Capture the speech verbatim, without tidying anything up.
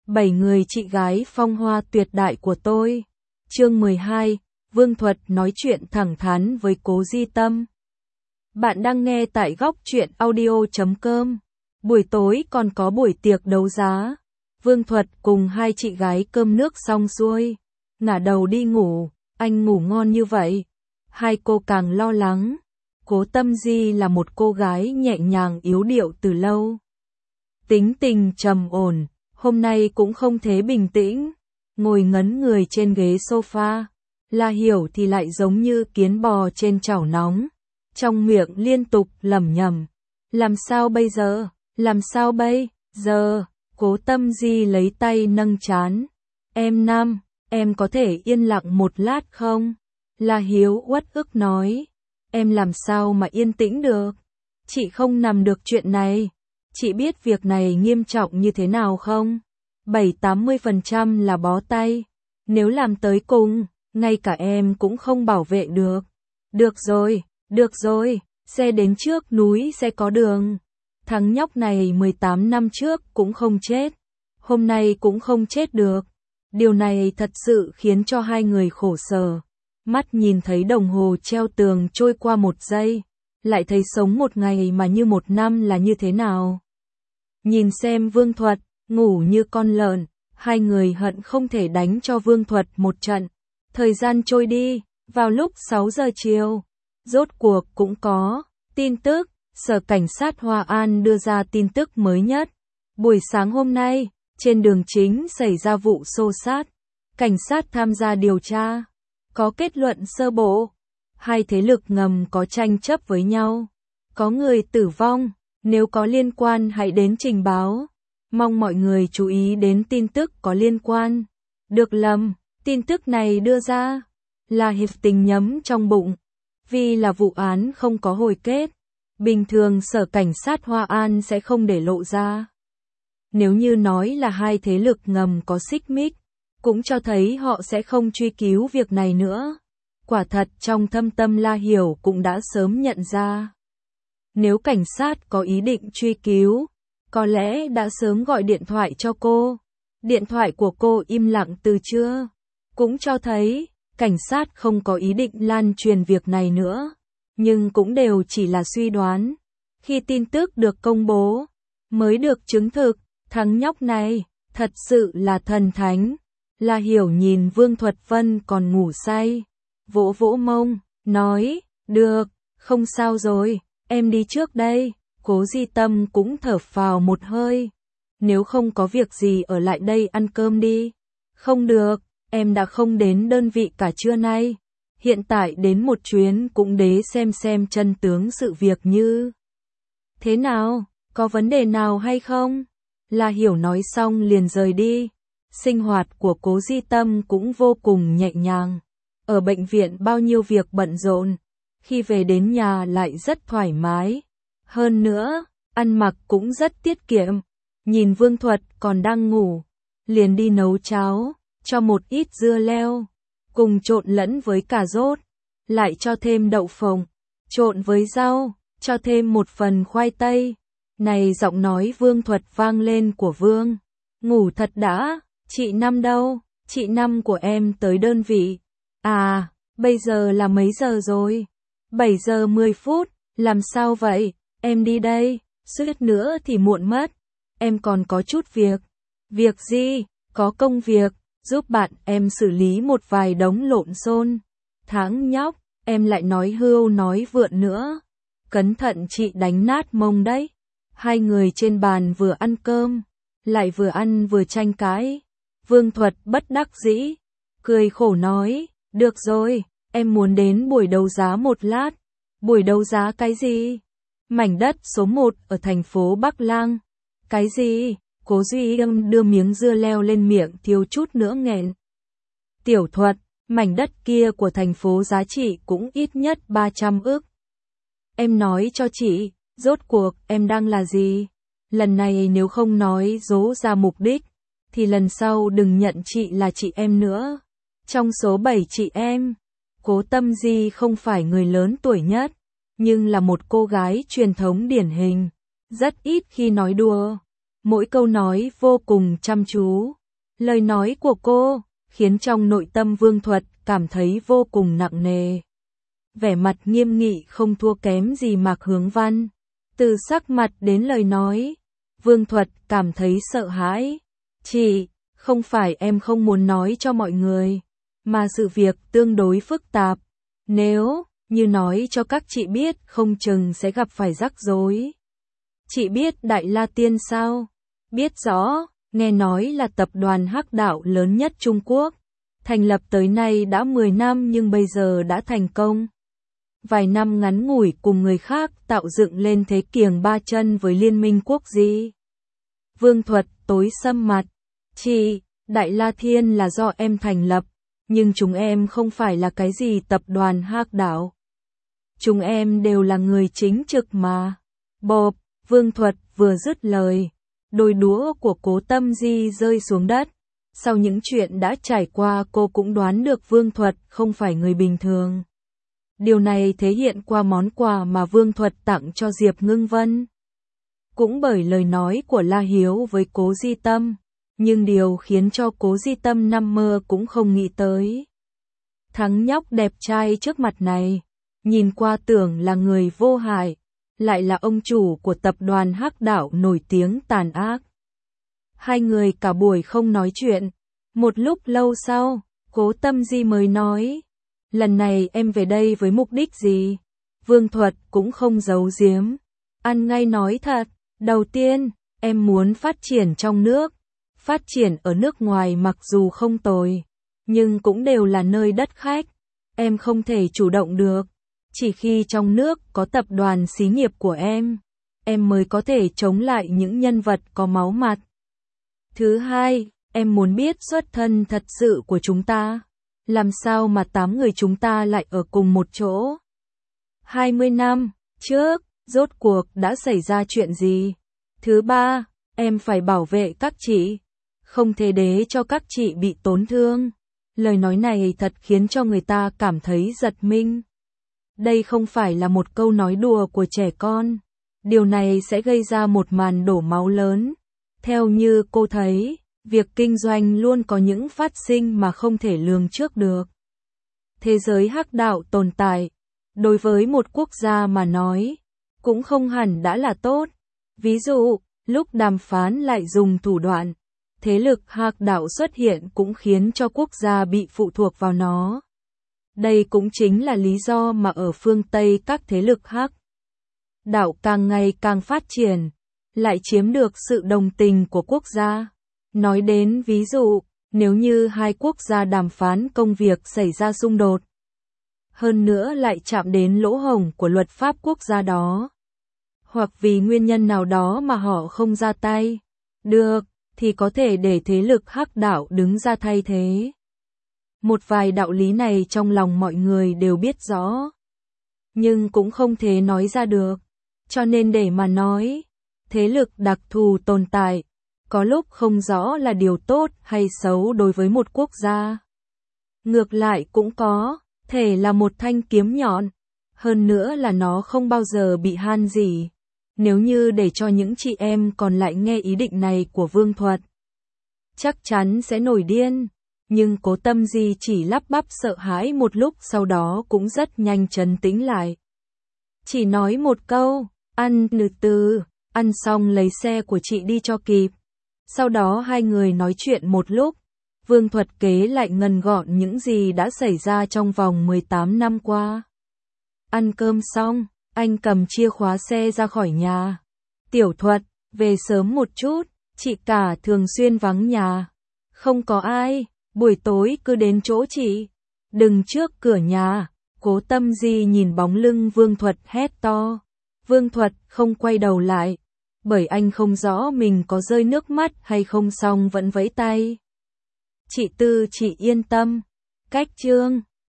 Bảy người chị gái phong hoa tuyệt đại của tôi. Chương mười hai, Vương Thuật nói chuyện thẳng thắn với Cố Di Tâm. Bạn đang nghe tại góc truyện audio chấm com. Buổi tối còn có buổi tiệc đấu giá. Vương Thuật cùng hai chị gái cơm nước xong xuôi, ngả đầu đi ngủ. Anh ngủ ngon như vậy. Hai cô càng lo lắng. Cố Tâm Di là một cô gái nhẹ nhàng yếu điệu từ lâu. Tính tình trầm ổn, hôm nay cũng không thế bình tĩnh. Ngồi ngấn người trên ghế sofa. La Hiểu thì lại giống như kiến bò trên chảo nóng. Trong miệng liên tục lẩm nhẩm. Làm sao bây giờ? Làm sao bây giờ? Cố Tâm Di lấy tay nâng trán. Em Nam, em có thể yên lặng một lát không? La Hiếu uất ức nói. Em làm sao mà yên tĩnh được? Chị không nằm được chuyện này. Chị biết việc này nghiêm trọng như thế nào không? bảy tám mươi phần trăm là bó tay. Nếu làm tới cùng, ngay cả em cũng không bảo vệ được. Được rồi, được rồi, xe đến trước núi sẽ có đường. Thằng nhóc này mười tám năm trước cũng không chết. Hôm nay cũng không chết được. Điều này thật sự khiến cho hai người khổ sở. Mắt nhìn thấy đồng hồ treo tường trôi qua một giây. Lại thấy sống một ngày mà như một năm là như thế nào. Nhìn xem Vương Thuật, ngủ như con lợn. Hai người hận không thể đánh cho Vương Thuật một trận. Thời gian trôi đi, vào lúc sáu giờ chiều. Rốt cuộc cũng có tin tức. Sở Cảnh sát Hoa An đưa ra tin tức mới nhất. Buổi sáng hôm nay, trên đường chính xảy ra vụ xô xát. Cảnh sát tham gia điều tra. Có kết luận sơ bộ. Hai thế lực ngầm có tranh chấp với nhau. Có người tử vong. Nếu có liên quan hãy đến trình báo. Mong mọi người chú ý đến tin tức có liên quan. Được lầm, tin tức này đưa ra là hiệp tình nhấm trong bụng. Vì là vụ án không có hồi kết. Bình thường Sở Cảnh sát Hoa An sẽ không để lộ ra. Nếu như nói là hai thế lực ngầm có xích mích, cũng cho thấy họ sẽ không truy cứu việc này nữa. Quả thật trong thâm tâm La Hiểu cũng đã sớm nhận ra. Nếu cảnh sát có ý định truy cứu, có lẽ đã sớm gọi điện thoại cho cô. Điện thoại của cô im lặng từ trưa. Cũng cho thấy, cảnh sát không có ý định lan truyền việc này nữa. Nhưng cũng đều chỉ là suy đoán. Khi tin tức được công bố, mới được chứng thực, thằng nhóc này, thật sự là thần thánh. La Hiểu nhìn Vương Thuật Vân còn ngủ say. Vỗ vỗ mông, nói, được, không sao rồi, em đi trước đây. Cố Di Tâm cũng thở phào một hơi. Nếu không có việc gì ở lại đây ăn cơm đi. Không được, em đã không đến đơn vị cả trưa nay. Hiện tại đến một chuyến cũng đế xem xem chân tướng sự việc như thế nào, có vấn đề nào hay không? La Hiểu nói xong liền rời đi. Sinh hoạt của Cố Di Tâm cũng vô cùng nhẹ nhàng. Ở bệnh viện bao nhiêu việc bận rộn, khi về đến nhà lại rất thoải mái. Hơn nữa, ăn mặc cũng rất tiết kiệm. Nhìn Vương Thuật còn đang ngủ, liền đi nấu cháo, cho một ít dưa leo, cùng trộn lẫn với cà rốt, lại cho thêm đậu phộng, trộn với rau, cho thêm một phần khoai tây. Này giọng nói Vương Thuật vang lên của Vương. Ngủ thật đã, chị Năm đâu? Chị Năm của em tới đơn vị. À, bây giờ là mấy giờ rồi? bảy giờ mười phút, làm sao vậy? Em đi đây, suýt nữa thì muộn mất. Em còn có chút việc. Việc gì? Có công việc, giúp bạn em xử lý một vài đống lộn xộn. Tháng nhóc, em lại nói hưu nói vượn nữa. Cẩn thận chị đánh nát mông đấy. Hai người trên bàn vừa ăn cơm, lại vừa ăn vừa tranh cãi. Vương Thuật bất đắc dĩ, cười khổ nói, được rồi, em muốn đến buổi đấu giá một lát. Buổi đấu giá cái gì? Mảnh đất số một ở thành phố Bắc Lang. Cái gì? Cố Duy Âm đưa miếng dưa leo lên miệng thiếu chút nữa nghẹn. Tiểu Thuật, mảnh đất kia của thành phố giá trị cũng ít nhất ba trăm ức. Em nói cho chị, rốt cuộc em đang là gì? Lần này nếu không nói dố ra mục đích, thì lần sau đừng nhận chị là chị em nữa. Trong số bảy chị em, Cố Tâm Di không phải người lớn tuổi nhất, nhưng là một cô gái truyền thống điển hình, rất ít khi nói đùa. Mỗi câu nói vô cùng chăm chú, Lời nói của cô khiến trong nội tâm Vương Thuật cảm thấy vô cùng nặng nề. Vẻ mặt nghiêm nghị không thua kém gì Mạc Hướng Văn. Từ sắc mặt đến lời nói, Vương Thuật cảm thấy sợ hãi. Chị, không phải em không muốn nói cho mọi người, mà sự việc tương đối phức tạp. Nếu như nói cho các chị biết không chừng sẽ gặp phải rắc rối. Chị biết Đại La Tiên sao? Biết rõ, nghe nói là tập đoàn hắc đạo lớn nhất Trung Quốc. Thành lập tới nay đã mười năm nhưng bây giờ đã thành công. Vài năm ngắn ngủi cùng người khác tạo dựng lên thế kiềng ba chân với Liên minh quốc di. Vương Thuật tối sầm mặt. Chị, Đại La Thiên là do em thành lập, nhưng chúng em không phải là cái gì tập đoàn hắc đạo. Chúng em đều là người chính trực mà. Bộp, Vương Thuật vừa dứt lời, đôi đũa của Cố Tâm Di rơi xuống đất. Sau những chuyện đã trải qua cô cũng đoán được Vương Thuật không phải người bình thường. Điều này thể hiện qua món quà mà Vương Thuật tặng cho Diệp Ngưng Vân. Cũng bởi lời nói của La Hiếu với Cố Di Tâm, nhưng điều khiến cho Cố Di Tâm nằm mơ cũng không nghĩ tới. Thằng nhóc đẹp trai trước mặt này, nhìn qua tưởng là người vô hại, lại là ông chủ của tập đoàn hắc đạo nổi tiếng tàn ác. Hai người cả buổi không nói chuyện. Một lúc lâu sau, Cố Tâm Di mới nói, lần này em về đây với mục đích gì? Vương Thuật cũng không giấu giếm, ăn ngay nói thật. Đầu tiên, em muốn phát triển trong nước. Phát triển ở nước ngoài mặc dù không tồi, nhưng cũng đều là nơi đất khách. Em không thể chủ động được. Chỉ khi trong nước có tập đoàn xí nghiệp của em, em mới có thể chống lại những nhân vật có máu mặt. Thứ hai, em muốn biết xuất thân thật sự của chúng ta. Làm sao mà tám người chúng ta lại ở cùng một chỗ? hai mươi năm trước, rốt cuộc đã xảy ra chuyện gì? Thứ ba, em phải bảo vệ các chị. Không thể để cho các chị bị tổn thương. Lời nói này thật khiến cho người ta cảm thấy giật mình. Đây không phải là một câu nói đùa của trẻ con. Điều này sẽ gây ra một màn đổ máu lớn. Theo như cô thấy, việc kinh doanh luôn có những phát sinh mà không thể lường trước được. Thế giới hắc đạo tồn tại, đối với một quốc gia mà nói, cũng không hẳn đã là tốt. Ví dụ, lúc đàm phán lại dùng thủ đoạn, thế lực hắc đạo xuất hiện cũng khiến cho quốc gia bị phụ thuộc vào nó. Đây cũng chính là lý do mà ở phương Tây các thế lực hắc đạo càng ngày càng phát triển, lại chiếm được sự đồng tình của quốc gia. Nói đến ví dụ, nếu như hai quốc gia đàm phán công việc xảy ra xung đột, hơn nữa lại chạm đến lỗ hổng của luật pháp quốc gia đó, hoặc vì nguyên nhân nào đó mà họ không ra tay được, thì có thể để thế lực hắc đạo đứng ra thay thế. Một vài đạo lý này trong lòng mọi người đều biết rõ, nhưng cũng không thể nói ra được. Cho nên để mà nói, thế lực đặc thù tồn tại, có lúc không rõ là điều tốt hay xấu đối với một quốc gia. Ngược lại cũng có thể là một thanh kiếm nhọn, hơn nữa là nó không bao giờ bị han gì. Nếu như để cho những chị em còn lại nghe ý định này của Vương Thuật, chắc chắn sẽ nổi điên. Nhưng Cố Tâm Di chỉ lắp bắp sợ hãi một lúc, sau đó cũng rất nhanh trấn tĩnh lại. Chỉ nói một câu, ăn từ từ, ăn xong lấy xe của chị đi cho kịp. Sau đó hai người nói chuyện một lúc, Vương Thuật kể lại ngần gọn những gì đã xảy ra trong vòng mười tám năm qua. Ăn cơm xong, anh cầm chìa khóa xe ra khỏi nhà. Tiểu Thuật, về sớm một chút, chị cả thường xuyên vắng nhà. Không có ai, buổi tối cứ đến chỗ chị. Đừng trước cửa nhà. Cố Tâm Di nhìn bóng lưng Vương Thuật hét to. Vương Thuật không quay đầu lại, bởi anh không rõ mình có rơi nước mắt hay không, xong vẫn vẫy tay. Chị Tư, chị yên tâm. Cách chương